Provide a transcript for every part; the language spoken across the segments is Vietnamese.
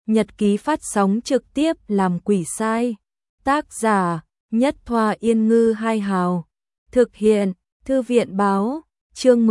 Nhật ký phát sóng trực tiếp làm quỷ sai. Tác giả: Nhất Thoa Yên Ngư Hai Hào. Thực hiện: Thư viện báo. Chương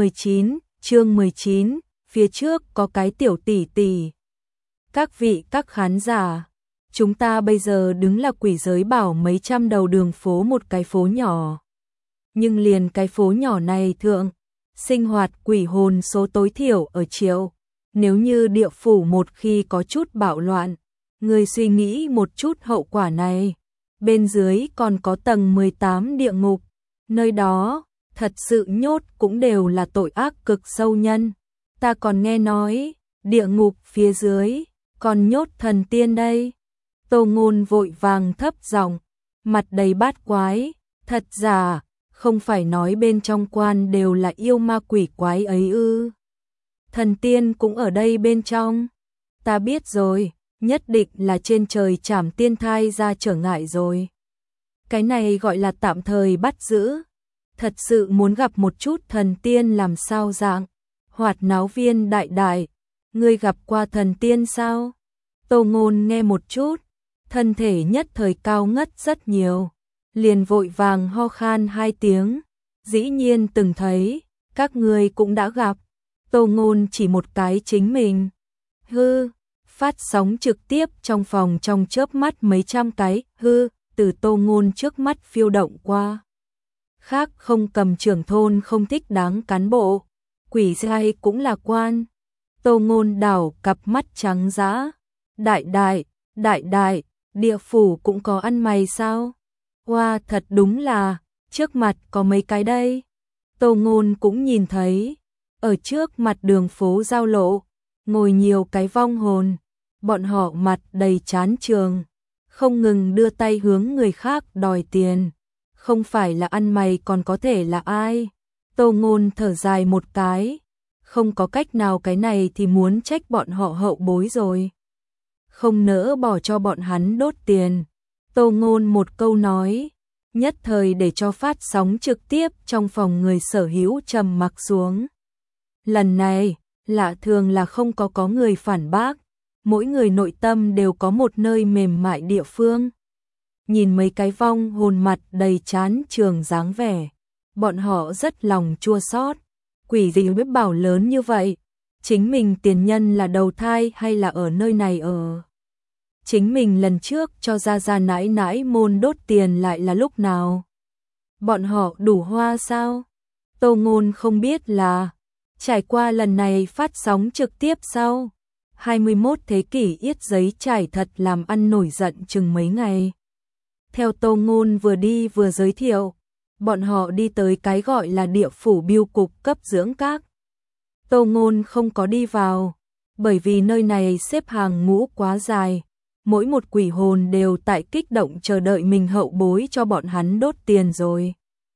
19, phía trước có cái tiểu tỷ tỷ. Các vị các khán giả, chúng ta bây giờ đứng là quỷ giới bảo mấy trăm đầu đường phố một cái phố nhỏ. Nhưng liền cái phố nhỏ này thượng, sinh hoạt quỷ hồn số tối thiểu ở triệu. Nếu như địa phủ một khi có chút bạo loạn, người suy nghĩ một chút hậu quả này. Bên dưới còn có tầng 18 địa ngục, nơi đó thật sự nhốt cũng đều là tội ác cực sâu nhân. Ta còn nghe nói, địa ngục phía dưới còn nhốt thần tiên đây. Tô Ngôn vội vàng thấp giọng, mặt đầy bát quái, thật giả, không phải nói bên trong quan đều là yêu ma quỷ quái ấy ư? Thần tiên cũng ở đây bên trong. Ta biết rồi, nhất định là trên trời trảm tiên thai ra trở ngại rồi. Cái này gọi là tạm thời bắt giữ. Thật sự muốn gặp một chút thần tiên làm sao dạng? Hoạt náo viên đại đại, ngươi gặp qua thần tiên sao? Tô Ngôn nghe một chút, thân thể nhất thời cao ngất rất nhiều, liền vội vàng ho khan hai tiếng. Dĩ nhiên từng thấy, các ngươi cũng đã gặp. Tô Ngôn chỉ một cái chính mình. Phát sóng trực tiếp trong phòng trong chớp mắt mấy trăm cái từ Tô Ngôn trước mắt phiêu động qua. Khác không cầm trưởng thôn không thích đáng cán bộ, quỷ sai cũng là quan. Tô Ngôn đảo cặp mắt trắng dã. Đại đại, địa phủ cũng có ăn mày sao? Wow, thật đúng là, trước mặt có mấy cái đây. Tô Ngôn cũng nhìn thấy, ở trước mặt đường phố giao lộ, ngồi nhiều cái vong hồn, bọn họ mặt đầy chán trường, không ngừng đưa tay hướng người khác đòi tiền. Không phải là ăn mày còn có thể là ai? Tô Ngôn thở dài một cái, không có cách nào, cái này thì muốn trách bọn họ hậu bối rồi. Không nỡ bỏ cho bọn hắn đốt tiền. Tô Ngôn một câu nói, nhất thời để cho phát sóng trực tiếp trong phòng người sở hữu trầm mặc xuống. Lần này, lạ thường là không có người phản bác, mỗi người nội tâm đều có một nơi mềm mại địa phương. Nhìn mấy cái vong hồn mặt đầy chán trường dáng vẻ, bọn họ rất lòng chua xót. Quỷ gì biết bảo lớn như vậy, chính mình tiền nhân là đầu thai hay là ở nơi này ở? Chính mình lần trước cho ra nãi nãi môn đốt tiền lại là lúc nào? Bọn họ đủ hoa sao? Tô Ngôn không biết là trải qua lần này phát sóng trực tiếp sau 21 thế kỷ yết giấy trải thật làm ăn nổi giận chừng mấy ngày. Theo Tô Ngôn vừa đi vừa giới thiệu, bọn họ đi tới cái gọi là địa phủ biêu cục cấp dưỡng các. Tô Ngôn không có đi vào, bởi vì nơi này xếp hàng ngũ quá dài, mỗi một quỷ hồn đều tại kích động chờ đợi mình hậu bối cho bọn hắn đốt tiền rồi.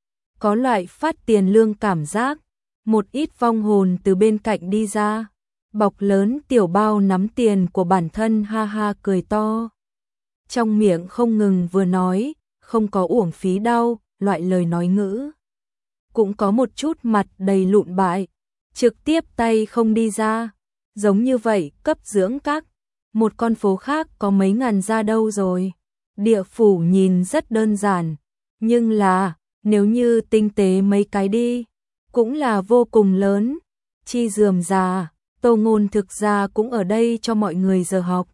Có loại phát tiền lương cảm giác, một ít vong hồn từ bên cạnh đi ra, bọc lớn tiểu bao nắm tiền của bản thân ha ha cười to. Trong miệng không ngừng vừa nói, không có uổng phí đâu, loại lời nói ngữ. Cũng có một chút mặt đầy lụn bại, trực tiếp tay không đi ra. Giống như vậy, cấp dưỡng các, một con phố khác có mấy ngàn ra đâu rồi. Địa phủ nhìn rất đơn giản, nhưng là, nếu như tinh tế mấy cái đi, cũng là vô cùng lớn. Chi rườm rà, Tô Ngôn thực ra cũng ở đây cho mọi người giờ học,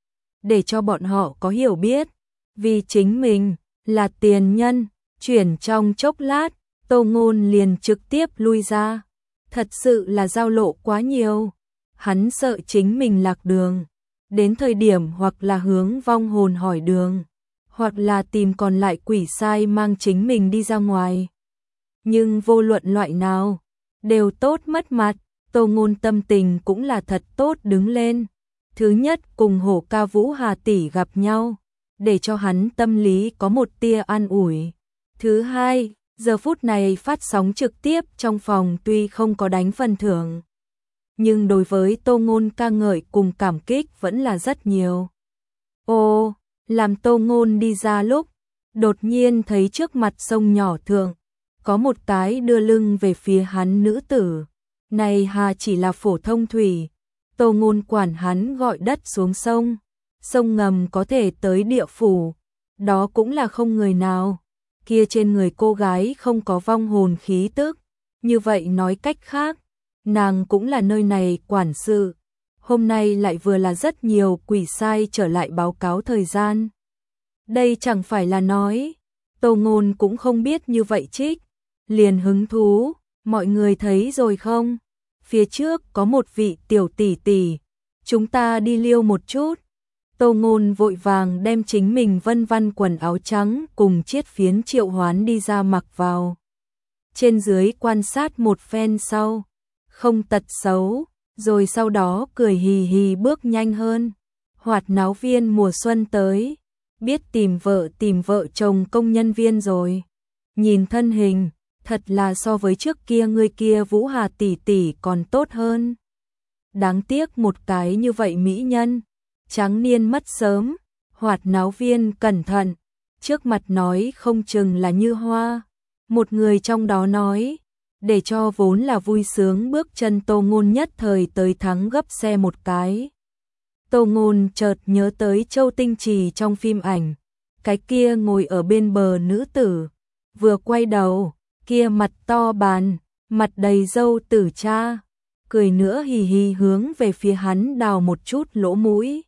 để cho bọn họ có hiểu biết, vì chính mình là tiền nhân. Chuyển trong chốc lát, Tô Ngôn liền trực tiếp lui ra. Thật sự là giao lộ quá nhiều, hắn sợ chính mình lạc đường, đến thời điểm hoặc là hướng vong hồn hỏi đường, hoặc là tìm còn lại quỷ sai mang chính mình đi ra ngoài. Nhưng vô luận loại nào, đều tốt mất mặt. Tô Ngôn tâm tình cũng là thật tốt đứng lên. Thứ nhất, cùng Hổ Ca Vũ Hà tỷ gặp nhau, để cho hắn tâm lý có một tia an ủi. Thứ hai, giờ phút này phát sóng trực tiếp trong phòng tuy không có đánh phần thưởng, nhưng đối với Tô Ngôn ca ngợi cùng cảm kích vẫn là rất nhiều. Ô, làm Tô Ngôn đi ra lúc, đột nhiên thấy trước mặt sông nhỏ thượng, có một cái đưa lưng về phía hắn nữ tử. Này hà chỉ là phổ thông thủy, Tô Ngôn quản hắn gọi đất xuống sông, sông ngầm có thể tới địa phủ, đó cũng là không người nào. Kia trên người cô gái không có vong hồn khí tức, như vậy nói cách khác, nàng cũng là nơi này quản sự. Hôm nay lại vừa là rất nhiều quỷ sai trở lại báo cáo thời gian. Đây chẳng phải là nói, Tô Ngôn cũng không biết như vậy trích, liền hứng thú, mọi người thấy rồi không? Phía trước có một vị tiểu tỷ tỷ, chúng ta đi liêu một chút. Tô Ngôn vội vàng đem chính mình vân vân quần áo trắng cùng chiết phiến triệu hoán đi ra mặc vào. Trên dưới quan sát một phen sau, không tật xấu, rồi sau đó cười hì hì bước nhanh hơn. Hoạt náo viên mùa xuân tới, biết tìm vợ chồng công nhân viên rồi. Nhìn thân hình, thật là so với trước kia người kia Vũ Hà tỷ tỷ còn tốt hơn. Đáng tiếc một cái như vậy mỹ nhân, trắng niên mất sớm. Hoạt náo viên cẩn thận, trước mặt nói không chừng là Như Hoa. Một người trong đó nói, để cho vốn là vui sướng bước chân Tô Ngôn nhất thời tới thắng gấp xe một cái. Tô Ngôn chợt nhớ tới Châu Tinh Trì trong phim ảnh, cái kia ngồi ở bên bờ nữ tử, vừa quay đầu, kia mặt to bàn, mặt đầy râu tử cha, cười nữa hì hì hướng về phía hắn đào một chút lỗ mũi.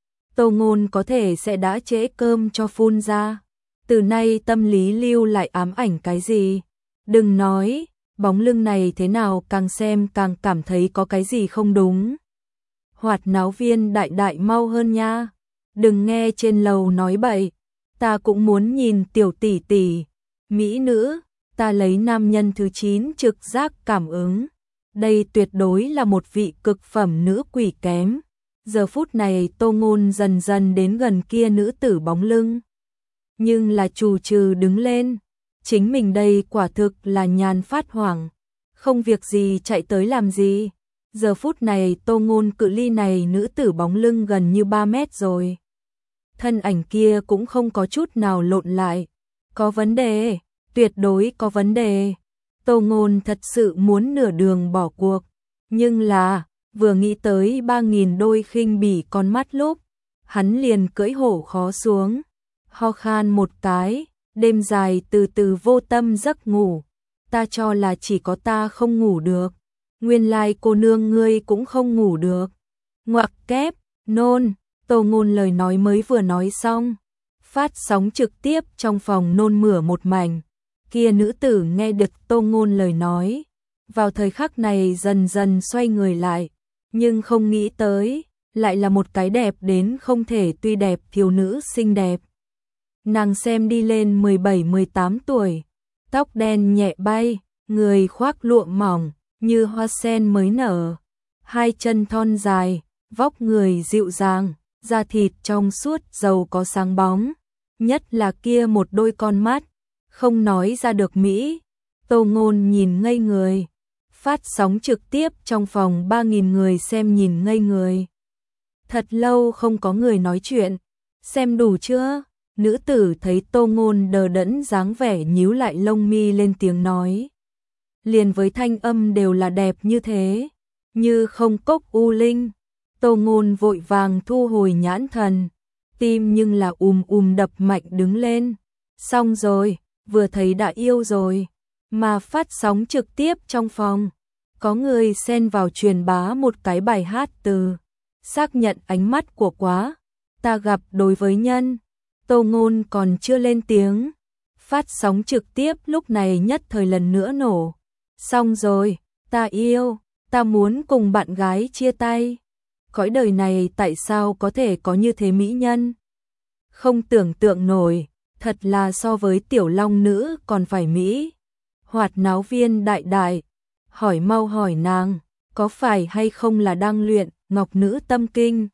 Tô Ngôn có thể sẽ đã trễ cơm cho phun ra, từ nay tâm lý lưu lại ám ảnh cái gì, đừng nói, bóng lưng này thế nào càng xem càng cảm thấy có cái gì không đúng. Hoạt náo viên đại đại mau hơn nha, đừng nghe trên lầu nói bậy, ta cũng muốn nhìn tiểu tỷ tỷ, mỹ nữ, ta lấy nam nhân thứ 9 trực giác cảm ứng, đây tuyệt đối là một vị cực phẩm nữ quỷ kém. Giờ phút này Tô Ngôn dần dần đến gần kia nữ tử bóng lưng, nhưng là trù trừ đứng lên, chính mình đây quả thực là nhàn phát hoảng, không việc gì chạy tới làm gì. Giờ phút này Tô Ngôn cự ly này nữ tử bóng lưng gần như 3 mét rồi. Thân ảnh kia cũng không có chút nào lộn lại. Có vấn đề, tuyệt đối có vấn đề. Tô Ngôn thật sự muốn nửa đường bỏ cuộc. Nhưng là, vừa nghĩ tới 3.000 đôi khinh bỉ con mắt lúc, hắn liền cưỡi hổ khó xuống. Ho khan một cái, đêm dài từ từ vô tâm giấc ngủ. Ta cho là chỉ có ta không ngủ được. Nguyên lai cô nương ngươi cũng không ngủ được. Ngoặc kép, nôn, Tô Ngôn lời nói mới vừa nói xong. Phát sóng trực tiếp trong phòng nôn mửa một mảnh. Kia nữ tử nghe được Tô Ngôn lời nói. Vào thời khắc này dần dần xoay người lại. Nhưng không nghĩ tới, lại là một cái đẹp đến không thể tuy đẹp thiếu nữ xinh đẹp. Nàng xem đi lên 17-18 tuổi. Tóc đen nhẹ bay, người khoác lụa mỏng, như hoa sen mới nở, hai chân thon dài, vóc người dịu dàng, da thịt trong suốt giàu có sáng bóng, nhất là kia một đôi con mắt, không nói ra được mỹ. Tô Ngôn nhìn ngây người, phát sóng trực tiếp trong phòng 3.000 người xem nhìn ngây người. Thật lâu không có người nói chuyện, xem đủ chưa? Nữ tử thấy Tô Ngôn đờ đẫn dáng vẻ nhíu lại lông mi lên tiếng nói. Liền với thanh âm đều là đẹp như thế, như không cốc u linh. Tô Ngôn vội vàng thu hồi nhãn thần, tim nhưng là đập mạnh đứng lên. Xong rồi, vừa thấy đã yêu rồi, mà phát sóng trực tiếp trong phòng. Có người xen vào truyền bá một cái bài hát từ xác nhận ánh mắt của quá, ta gặp đối với nhân. Tô Ngôn còn chưa lên tiếng, phát sóng trực tiếp lúc này nhất thời lần nữa nổ. Xong rồi, ta yêu, ta muốn cùng bạn gái chia tay. Cõi đời này tại sao có thể có như thế mỹ nhân? Không tưởng tượng nổi, thật là so với tiểu long nữ còn phải mỹ. Hoạt náo viên đại đại, hỏi mau hỏi nàng, có phải hay không là đang luyện ngọc nữ tâm kinh?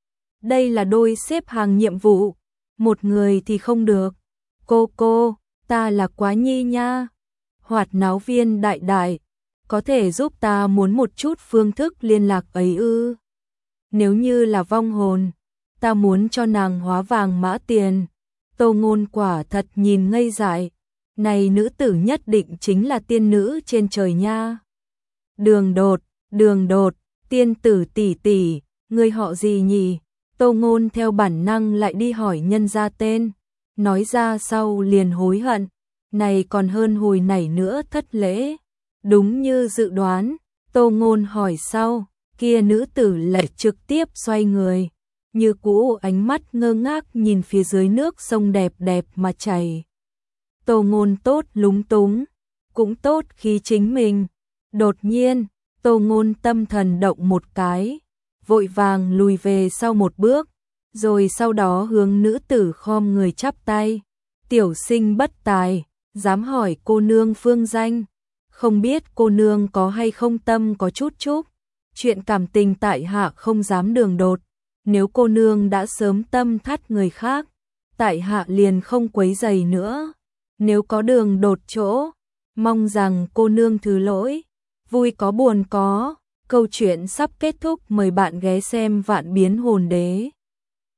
Đây là đôi xếp hàng nhiệm vụ, một người thì không được. Cô, ta là Quá Nhi nha. Hoạt náo viên đại đại, có thể giúp ta muốn một chút phương thức liên lạc ấy ư? Nếu như là vong hồn, ta muốn cho nàng hóa vàng mã tiền. Tô Ngôn quả thật nhìn ngây dại, này nữ tử nhất định chính là tiên nữ trên trời nha. Đường đột, tiên tử tỷ tỷ, ngươi họ gì nhỉ? Tô Ngôn theo bản năng lại đi hỏi nhân gia tên, nói ra sau liền hối hận, này còn hơn hồi nãy nữa thất lễ. Đúng như dự đoán, Tô Ngôn hỏi sau, kia nữ tử lại trực tiếp xoay người, như cũ ánh mắt ngơ ngác nhìn phía dưới nước sông đẹp đẹp mà chảy. Tô Ngôn tốt lúng túng, cũng tốt khi chính mình. Đột nhiên, Tô Ngôn tâm thần động một cái, vội vàng lùi về sau một bước, rồi sau đó hướng nữ tử khom người chắp tay. Tiểu sinh bất tài, dám hỏi cô nương phương danh, không biết cô nương có hay không tâm có chút chúc. Chuyện cảm tình tại hạ không dám đường đột, nếu cô nương đã sớm tâm thắt người khác, tại hạ liền không quấy rầy nữa. Nếu có đường đột chỗ, mong rằng cô nương thứ lỗi, vui có buồn có. Câu chuyện sắp kết thúc, mời bạn ghé xem Vạn Biến Hồn Đế.